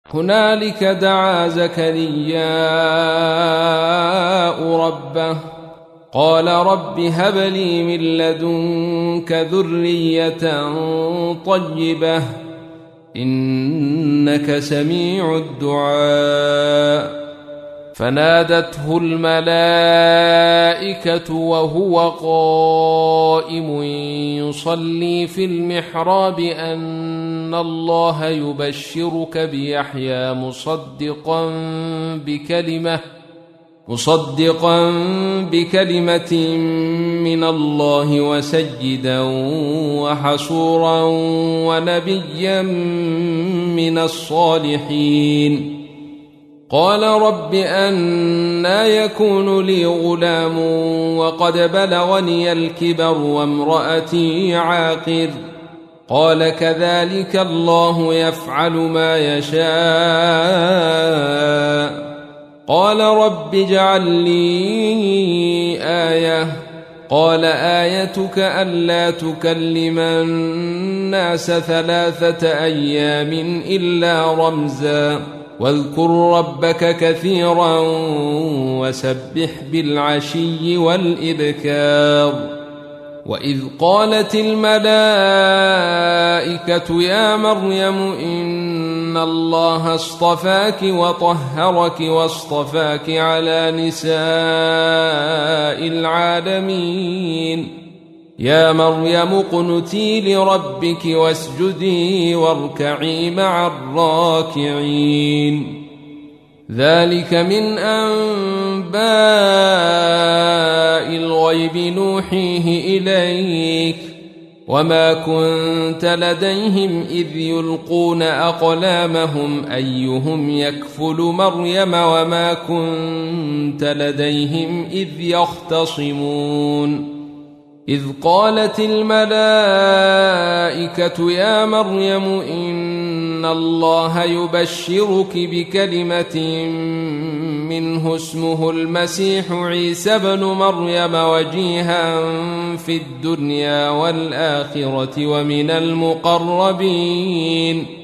هنالك دعا زكرياء ربه قال رب هب لي من لدنك ذرية طيبة إنك سميع الدعاء فنادته الملائكة وهو قائم يصلي في المحراب أن الله يبشرك بيحيى مصدقا بكلمة من الله وسيدا وحصورا ونبيا من الصالحين قال رب أنى يكون لي غلام وقد بلغني الكبر وامرأتي عاقر قال كذلك الله يفعل ما يشاء قال رب اجعل لي آية قال آيتك ألا تكلم الناس 3 أيام إلا رمزا واذكر ربك كثيرا وسبح بالعشي والإبكار وإذ قالت الملائكة يا مريم إن الله اصطفاك وطهرك واصطفاك على نساء العالمين يا مريم اقنتي لربك واسجدي واركعي مع الراكعين ذلك من أنباء الغيب نوحيه إليك وما كنت لديهم إذ يلقون أقلامهم أيهم يكفل مريم وما كنت لديهم إذ يختصمون إذ قالت الملائكة يا مريم إن الله يبشرك بكلمة منه اسمه المسيح عيسى بن مريم وجيها في الدنيا والآخرة ومن المقربين